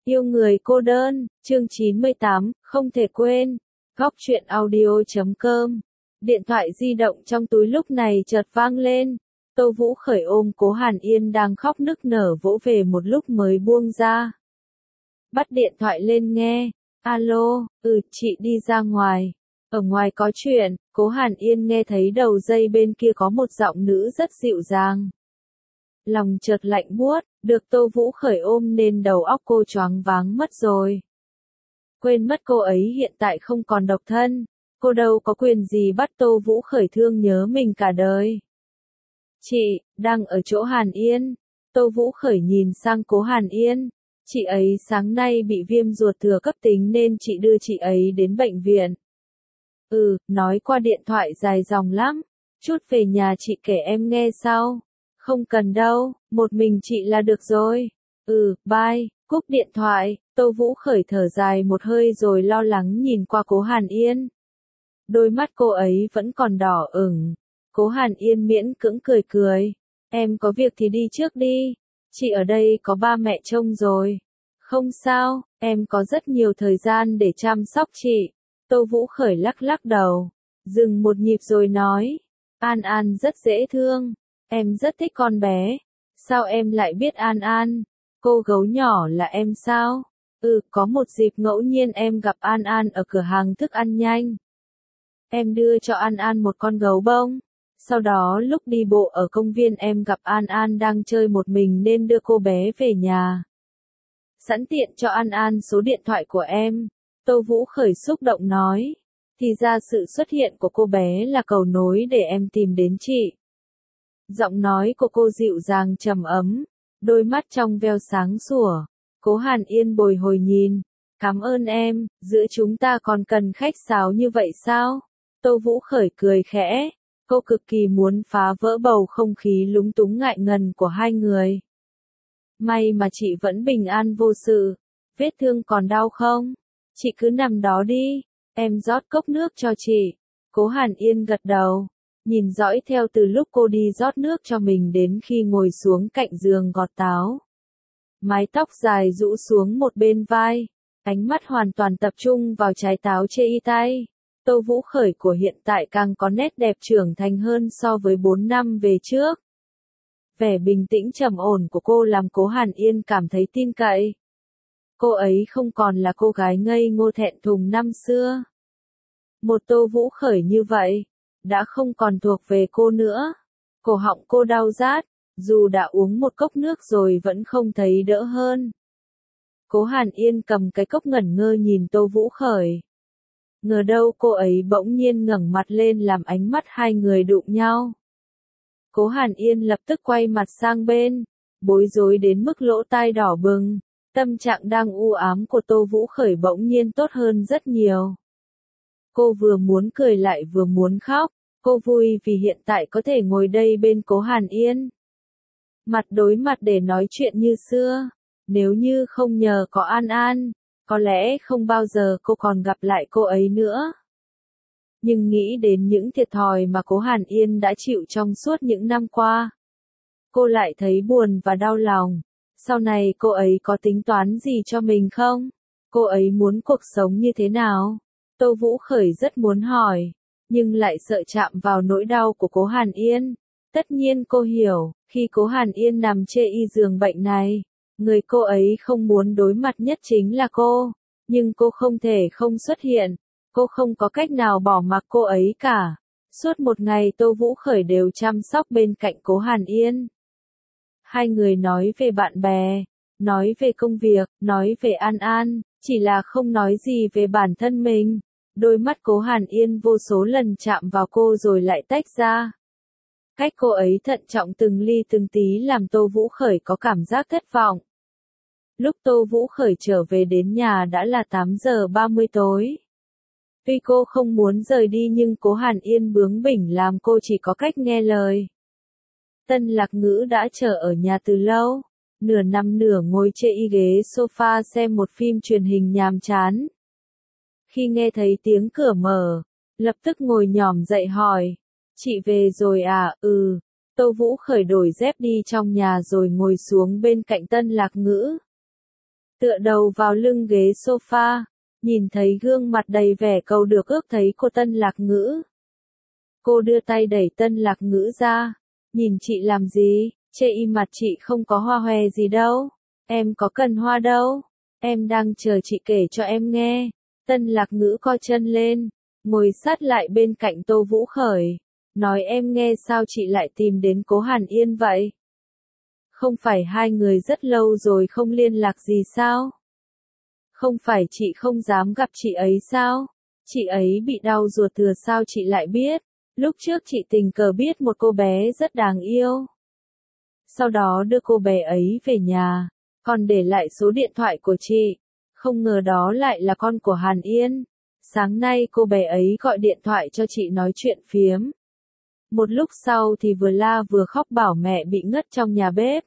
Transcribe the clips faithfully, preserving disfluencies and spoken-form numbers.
Yêu người cô đơn, chương chín mươi tám, không thể quên. Góc truyện audio chấm com. Điện thoại di động trong túi lúc này chợt vang lên. Tô Vũ Khởi ôm Cố Hàn Yên đang khóc nức nở vỗ về một lúc mới buông ra. Bắt điện thoại lên nghe. Alo, ừ, chị đi ra ngoài. Ở ngoài có chuyện. Cố Hàn Yên nghe thấy đầu dây bên kia có một giọng nữ rất dịu dàng. Lòng chợt lạnh buốt, được Tô Vũ Khởi ôm nên đầu óc cô choáng váng mất rồi. Quên mất cô ấy hiện tại không còn độc thân, cô đâu có quyền gì bắt Tô Vũ Khởi thương nhớ mình cả đời. Chị, đang ở chỗ Hàn Yên. Tô Vũ Khởi nhìn sang Cố Hàn Yên. Chị ấy sáng nay bị viêm ruột thừa cấp tính nên chị đưa chị ấy đến bệnh viện. Ừ, nói qua điện thoại dài dòng lắm. Chút về nhà chị kể em nghe sau. Không cần đâu, một mình chị là được rồi. Ừ, bye, cúp điện thoại. Tô Vũ Khởi thở dài một hơi rồi lo lắng nhìn qua Cố Hàn Yên. Đôi mắt cô ấy vẫn còn đỏ ửng. Cố Hàn Yên miễn cưỡng cười cười. Em có việc thì đi trước đi. Chị ở đây có ba mẹ trông rồi. Không sao, em có rất nhiều thời gian để chăm sóc chị. Tô Vũ Khởi lắc lắc đầu. Dừng một nhịp rồi nói. An An rất dễ thương. Em rất thích con bé. Sao em lại biết An An? Cô gấu nhỏ là em sao? Ừ, có một dịp ngẫu nhiên em gặp An An ở cửa hàng thức ăn nhanh. Em đưa cho An An một con gấu bông. Sau đó lúc đi bộ ở công viên em gặp An An đang chơi một mình nên đưa cô bé về nhà. Sẵn tiện cho An An số điện thoại của em. Tô Vũ Khởi xúc động nói. Thì ra sự xuất hiện của cô bé là cầu nối để em tìm đến chị. Giọng nói của cô dịu dàng trầm ấm, đôi mắt trong veo sáng sủa. Cố Hàn Yên bồi hồi nhìn. Cảm ơn em, giữa chúng ta còn cần khách sáo như vậy sao? Tô Vũ Khởi cười khẽ. Cô cực kỳ muốn phá vỡ bầu không khí lúng túng ngại ngần của hai người. May mà chị vẫn bình an vô sự. Vết thương còn đau không? Chị cứ nằm đó đi. Em rót cốc nước cho chị. Cố Hàn Yên gật đầu. Nhìn dõi theo từ lúc cô đi rót nước cho mình đến khi ngồi xuống cạnh giường gọt táo. Mái tóc dài rũ xuống một bên vai. Ánh mắt hoàn toàn tập trung vào trái táo chê y tay. Tô Vũ Khởi của hiện tại càng có nét đẹp trưởng thành hơn so với bốn năm về trước. Vẻ bình tĩnh trầm ổn của cô làm Cố Hàn Yên cảm thấy tin cậy. Cô ấy không còn là cô gái ngây ngô thẹn thùng năm xưa. Một Tô Vũ Khởi như vậy, đã không còn thuộc về cô nữa. Cổ họng cô đau rát, dù đã uống một cốc nước rồi vẫn không thấy đỡ hơn. Cố Hàn Yên cầm cái cốc ngẩn ngơ nhìn Tô Vũ Khởi. Ngờ đâu cô ấy bỗng nhiên ngẩng mặt lên làm ánh mắt hai người đụng nhau. Cố Hàn Yên lập tức quay mặt sang bên, bối rối đến mức lỗ tai đỏ bừng. Tâm trạng đang u ám của Tô Vũ Khởi bỗng nhiên tốt hơn rất nhiều. Cô vừa muốn cười lại vừa muốn khóc. Cô vui vì hiện tại có thể ngồi đây bên Cố Hàn Yên. Mặt đối mặt để nói chuyện như xưa. Nếu như không nhờ có An An, có lẽ không bao giờ cô còn gặp lại cô ấy nữa. Nhưng nghĩ đến những thiệt thòi mà Cố Hàn Yên đã chịu trong suốt những năm qua, cô lại thấy buồn và đau lòng. Sau này cô ấy có tính toán gì cho mình không? Cô ấy muốn cuộc sống như thế nào? Tô Vũ Khởi rất muốn hỏi, nhưng lại sợ chạm vào nỗi đau của Cố Hàn Yên. Tất nhiên cô hiểu, khi Cố Hàn Yên nằm chê y giường bệnh này, người cô ấy không muốn đối mặt nhất chính là cô. Nhưng cô không thể không xuất hiện, cô không có cách nào bỏ mặc cô ấy cả. Suốt một ngày Tô Vũ Khởi đều chăm sóc bên cạnh Cố Hàn Yên. Hai người nói về bạn bè, nói về công việc, nói về An An, chỉ là không nói gì về bản thân mình. Đôi mắt Cố Hàn Yên vô số lần chạm vào cô rồi lại tách ra. Cách cô ấy thận trọng từng ly từng tí làm Tô Vũ Khởi có cảm giác thất vọng. Lúc Tô Vũ Khởi trở về đến nhà đã là tám giờ ba mươi tối. Tuy cô không muốn rời đi nhưng Cố Hàn Yên bướng bỉnh làm cô chỉ có cách nghe lời. Tân Lạc Ngữ đã chờ ở nhà từ lâu, nửa nằm nửa ngồi trên y ghế sofa xem một phim truyền hình nhàm chán. Khi nghe thấy tiếng cửa mở, lập tức ngồi nhỏm dậy hỏi, chị về rồi à? Ừ. Tô Vũ Khởi đổi dép đi trong nhà rồi ngồi xuống bên cạnh Tân Lạc Ngữ. tựa đầu vào lưng ghế sofa, nhìn thấy gương mặt đầy vẻ cầu được ước thấy cô Tân Lạc Ngữ. Cô đưa tay đẩy Tân Lạc Ngữ ra, nhìn chị làm gì, chê y mặt chị không có hoa hòe gì đâu, em có cần hoa đâu, em đang chờ chị kể cho em nghe. Tân Lạc Ngữ co chân lên, ngồi sát lại bên cạnh Tô Vũ Khởi, nói em nghe sao chị lại tìm đến Cố Hàn Yên vậy? Không phải hai người rất lâu rồi không liên lạc gì sao? Không phải chị không dám gặp chị ấy sao? Chị ấy bị đau ruột thừa sao chị lại biết? Lúc trước chị tình cờ biết một cô bé rất đáng yêu. Sau đó đưa cô bé ấy về nhà, còn để lại số điện thoại của chị. Không ngờ đó lại là con của Hàn Yên. Sáng nay cô bé ấy gọi điện thoại cho chị nói chuyện phiếm. Một lúc sau thì vừa la vừa khóc bảo mẹ bị ngất trong nhà bếp.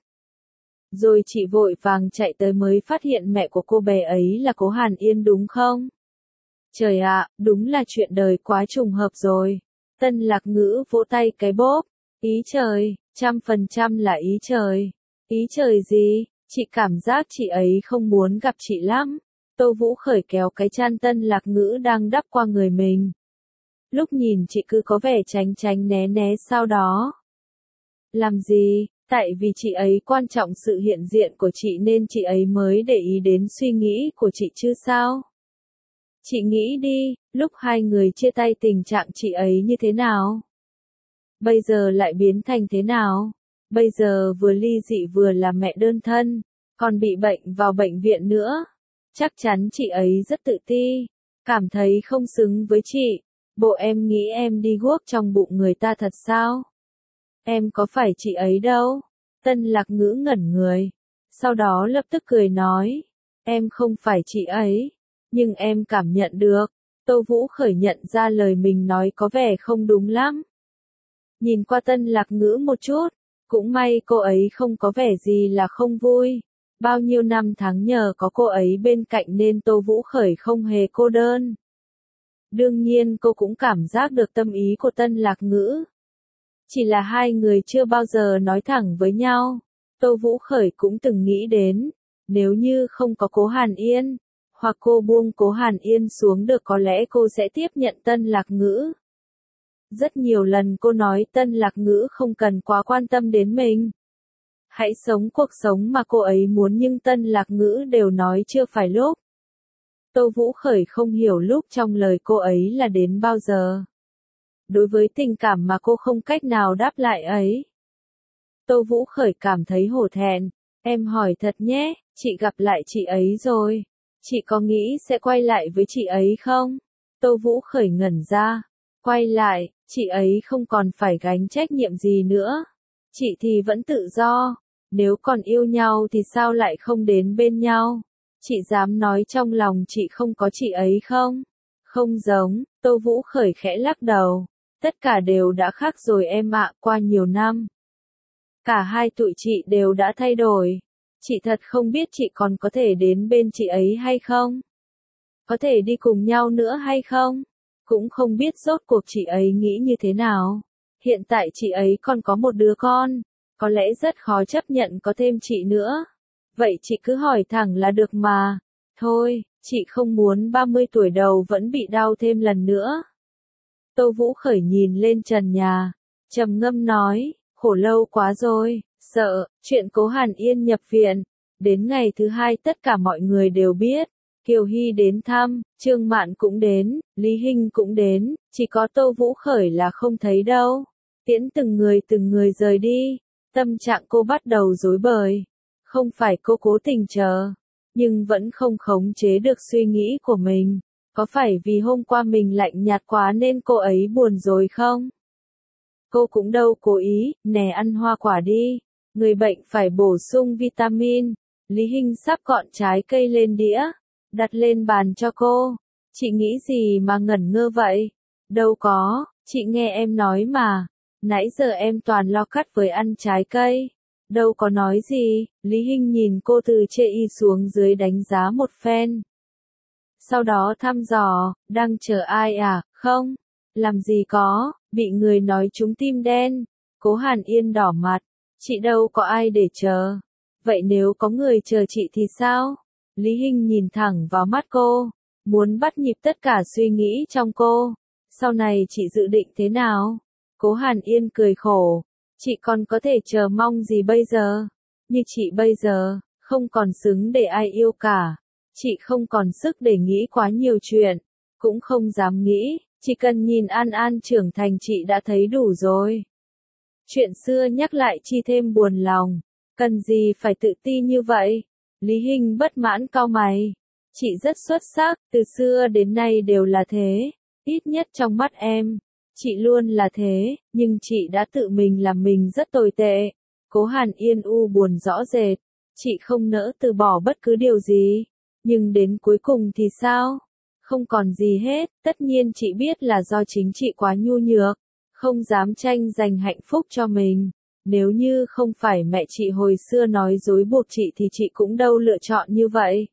Rồi chị vội vàng chạy tới mới phát hiện mẹ của cô bé ấy là Cố Hàn Yên đúng không? Trời ạ, đúng là chuyện đời quá trùng hợp rồi. Tân Lạc Ngữ vỗ tay cái bốp. Ý trời, trăm phần trăm là ý trời. Ý trời gì? Chị cảm giác chị ấy không muốn gặp chị lắm. Tô Vũ Khởi kéo cái chăn Tân Lạc Ngữ đang đắp qua người mình. Lúc nhìn chị cứ có vẻ tránh tránh né né sau đó. Làm gì? Tại vì chị ấy quan trọng sự hiện diện của chị nên chị ấy mới để ý đến suy nghĩ của chị chứ sao? Chị nghĩ đi, lúc hai người chia tay tình trạng chị ấy như thế nào? Bây giờ lại biến thành thế nào? Bây giờ vừa ly dị vừa là mẹ đơn thân, còn bị bệnh vào bệnh viện nữa. Chắc chắn chị ấy rất tự ti, cảm thấy không xứng với chị. Bộ em nghĩ em đi guốc trong bụng người ta thật sao? Em có phải chị ấy đâu. Tân Lạc Ngữ ngẩn người. Sau đó lập tức cười nói. Em không phải chị ấy. Nhưng em cảm nhận được. Tô Vũ Khởi nhận ra lời mình nói có vẻ không đúng lắm. Nhìn qua Tân Lạc Ngữ một chút. Cũng may cô ấy không có vẻ gì là không vui. Bao nhiêu năm tháng nhờ có cô ấy bên cạnh nên Tô Vũ Khởi không hề cô đơn. Đương nhiên cô cũng cảm giác được tâm ý của Tân Lạc Ngữ. Chỉ là hai người chưa bao giờ nói thẳng với nhau. Tô Vũ Khởi cũng từng nghĩ đến, nếu như không có Cố Hàn Yên, hoặc cô buông Cố Hàn Yên xuống được có lẽ cô sẽ tiếp nhận Tân Lạc Ngữ. Rất nhiều lần cô nói Tân Lạc Ngữ không cần quá quan tâm đến mình. Hãy sống cuộc sống mà cô ấy muốn nhưng Tân Lạc Ngữ đều nói chưa phải lúc. Tô Vũ Khởi không hiểu lúc trong lời cô ấy là đến bao giờ. Đối với tình cảm mà cô không cách nào đáp lại ấy. Tô Vũ Khởi cảm thấy hổ thẹn. Em hỏi thật nhé, chị gặp lại chị ấy rồi. Chị có nghĩ sẽ quay lại với chị ấy không? Tô Vũ Khởi ngẩn ra. Quay lại, chị ấy không còn phải gánh trách nhiệm gì nữa. Chị thì vẫn tự do. Nếu còn yêu nhau thì sao lại không đến bên nhau? Chị dám nói trong lòng chị không có chị ấy không? Không giống, Tô Vũ Khởi khẽ lắc đầu. Tất cả đều đã khác rồi em ạ, qua nhiều năm. Cả hai tụi chị đều đã thay đổi. Chị thật không biết chị còn có thể đến bên chị ấy hay không? Có thể đi cùng nhau nữa hay không? Cũng không biết rốt cuộc chị ấy nghĩ như thế nào. Hiện tại chị ấy còn có một đứa con. Có lẽ rất khó chấp nhận có thêm chị nữa. Vậy chị cứ hỏi thẳng là được mà. Thôi, chị không muốn ba mươi tuổi đầu vẫn bị đau thêm lần nữa. Tô Vũ Khởi nhìn lên trần nhà, trầm ngâm nói, khổ lâu quá rồi, sợ, chuyện Cố Hàn Yên nhập viện. Đến ngày thứ hai tất cả mọi người đều biết, Kiều Hy đến thăm, Trương Mạn cũng đến, Lý Hinh cũng đến, chỉ có Tô Vũ Khởi là không thấy đâu. Tiễn từng người từng người rời đi, tâm trạng cô bắt đầu rối bời. Không phải cô cố tình chờ, nhưng vẫn không khống chế được suy nghĩ của mình. Có phải vì hôm qua mình lạnh nhạt quá nên cô ấy buồn rồi không? Cô cũng đâu cố ý, nè ăn hoa quả đi. Người bệnh phải bổ sung vitamin. Lý Hinh sắp gọn trái cây lên đĩa, đặt lên bàn cho cô. Chị nghĩ gì mà ngẩn ngơ vậy? Đâu có, chị nghe em nói mà. Nãy giờ em toàn lo cắt với ăn trái cây. Đâu có nói gì, Lý Hinh nhìn cô từ chê y xuống dưới đánh giá một phen. Sau đó thăm dò, đang chờ ai à, không? Làm gì có, bị người nói trúng tim đen. Cố Hàn Yên đỏ mặt, chị đâu có ai để chờ. Vậy nếu có người chờ chị thì sao? Lý Hinh nhìn thẳng vào mắt cô, muốn bắt nhịp tất cả suy nghĩ trong cô. Sau này chị dự định thế nào? Cố Hàn Yên cười khổ. Chị còn có thể chờ mong gì bây giờ? Như chị bây giờ, không còn xứng để ai yêu cả. Chị không còn sức để nghĩ quá nhiều chuyện. Cũng không dám nghĩ, chỉ cần nhìn An An trưởng thành chị đã thấy đủ rồi. Chuyện xưa nhắc lại chi thêm buồn lòng. Cần gì phải tự ti như vậy? Lý Hinh bất mãn cau mày. Chị rất xuất sắc, từ xưa đến nay đều là thế. Ít nhất trong mắt em. Chị luôn là thế, nhưng chị đã tự mình làm mình rất tồi tệ. Cố Hàn Yên u buồn rõ rệt. Chị không nỡ từ bỏ bất cứ điều gì. Nhưng đến cuối cùng thì sao? Không còn gì hết, tất nhiên chị biết là do chính chị quá nhu nhược. Không dám tranh giành hạnh phúc cho mình. Nếu như không phải mẹ chị hồi xưa nói dối buộc chị thì chị cũng đâu lựa chọn như vậy.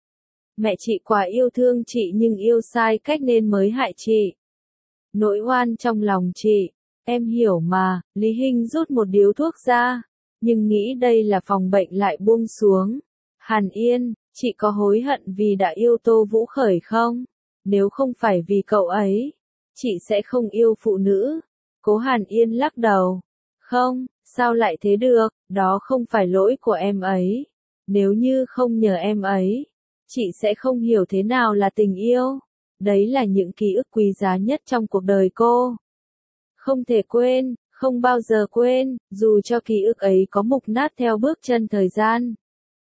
Mẹ chị quá yêu thương chị nhưng yêu sai cách nên mới hại chị. Nỗi oan trong lòng chị, em hiểu mà. Lý Hinh rút một điếu thuốc ra, nhưng nghĩ đây là phòng bệnh lại buông xuống. Hàn Yên, chị có hối hận vì đã yêu Tô Vũ Khởi không? Nếu không phải vì cậu ấy, chị sẽ không yêu phụ nữ. Cố Hàn Yên lắc đầu. Không, sao lại thế được, đó không phải lỗi của em ấy. Nếu như không nhờ em ấy, chị sẽ không hiểu thế nào là tình yêu. Đấy là những ký ức quý giá nhất trong cuộc đời cô. Không thể quên, không bao giờ quên, dù cho ký ức ấy có mục nát theo bước chân thời gian.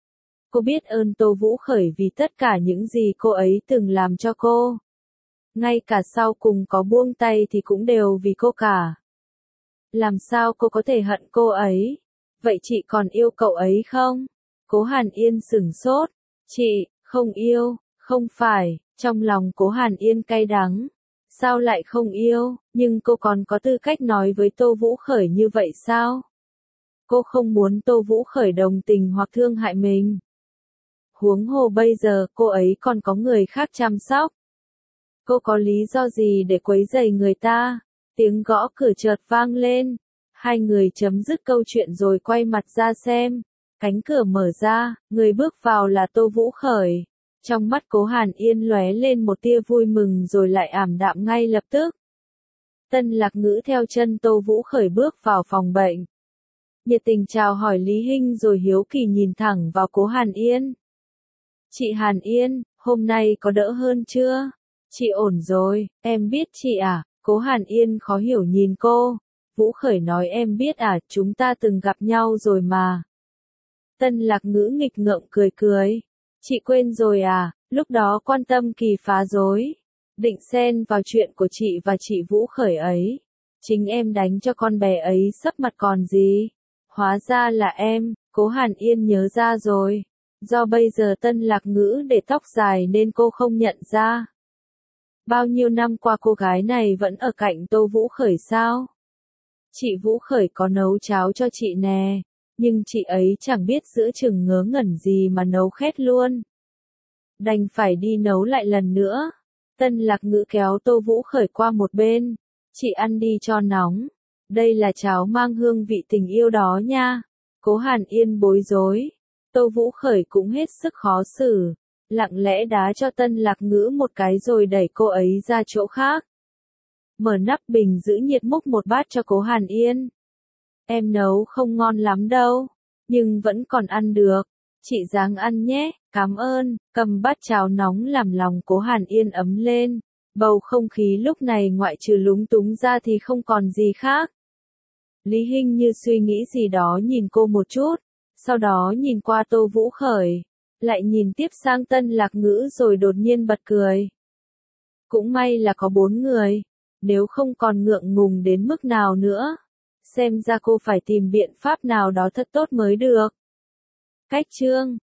Cô biết ơn Tô Vũ Khởi vì tất cả những gì cô ấy từng làm cho cô. Ngay cả sau cùng có buông tay thì cũng đều vì cô cả. Làm sao cô có thể hận cô ấy? Vậy chị còn yêu cậu ấy không? Cố Hàn Yên sửng sốt. Chị, không yêu, không phải, trong lòng Cố Hàn Yên cay đắng. Sao lại không yêu, nhưng cô còn có tư cách nói với Tô Vũ Khởi như vậy sao? Cô không muốn Tô Vũ Khởi đồng tình hoặc thương hại mình. Huống hồ bây giờ cô ấy còn có người khác chăm sóc. Cô có lý do gì để quấy rầy người ta? Tiếng gõ cửa chợt vang lên. Hai người chấm dứt câu chuyện rồi quay mặt ra xem. Cánh cửa mở ra, người bước vào là Tô Vũ Khởi. Trong mắt Cố Hàn Yên lóe lên một tia vui mừng rồi lại ảm đạm ngay lập tức. Tân Lạc Ngữ theo chân Tô Vũ Khởi bước vào phòng bệnh. Nhiệt tình chào hỏi Lý Hinh rồi hiếu kỳ nhìn thẳng vào Cố Hàn Yên. Chị Hàn Yên, hôm nay có đỡ hơn chưa? Chị ổn rồi, em biết chị à? Cố Hàn Yên khó hiểu nhìn cô. Vũ Khởi nói em biết à, chúng ta từng gặp nhau rồi mà. Tân Lạc Ngữ nghịch ngợm cười cười. Chị quên rồi à, lúc đó quan tâm Kỳ phá rối. Định xen vào chuyện của chị và chị Vũ Khởi ấy. Chính em đánh cho con bé ấy sấp mặt còn gì. Hóa ra là em, Cố Hàn Yên nhớ ra rồi. Do bây giờ Tân Lạc Ngữ để tóc dài nên cô không nhận ra. Bao nhiêu năm qua cô gái này vẫn ở cạnh Tô Vũ Khởi sao? Chị Vũ Khởi có nấu cháo cho chị nè, nhưng chị ấy chẳng biết giữa chừng ngớ ngẩn gì mà nấu khét luôn. Đành phải đi nấu lại lần nữa. Tân Lạc Ngữ kéo Tô Vũ Khởi qua một bên. Chị ăn đi cho nóng. Đây là cháo mang hương vị tình yêu đó nha. Cố Hàn Yên bối rối. Tô Vũ Khởi cũng hết sức khó xử. Lặng lẽ đá cho Tân Lạc Ngữ một cái rồi đẩy cô ấy ra chỗ khác. Mở nắp bình giữ nhiệt múc một bát cho Cố Hàn Yên. Em nấu không ngon lắm đâu, nhưng vẫn còn ăn được. Chị ráng ăn nhé, cảm ơn. Cầm bát cháo nóng làm lòng Cố Hàn Yên ấm lên. Bầu không khí lúc này ngoại trừ lúng túng ra thì không còn gì khác. Lý Hinh như suy nghĩ gì đó nhìn cô một chút, sau đó nhìn qua Tô Vũ Khởi, lại nhìn tiếp sang Tân Lạc Ngữ rồi đột nhiên bật cười. Cũng may là có bốn người, nếu không còn ngượng ngùng đến mức nào nữa. Xem ra cô phải tìm biện pháp nào đó thật tốt mới được. Cách chương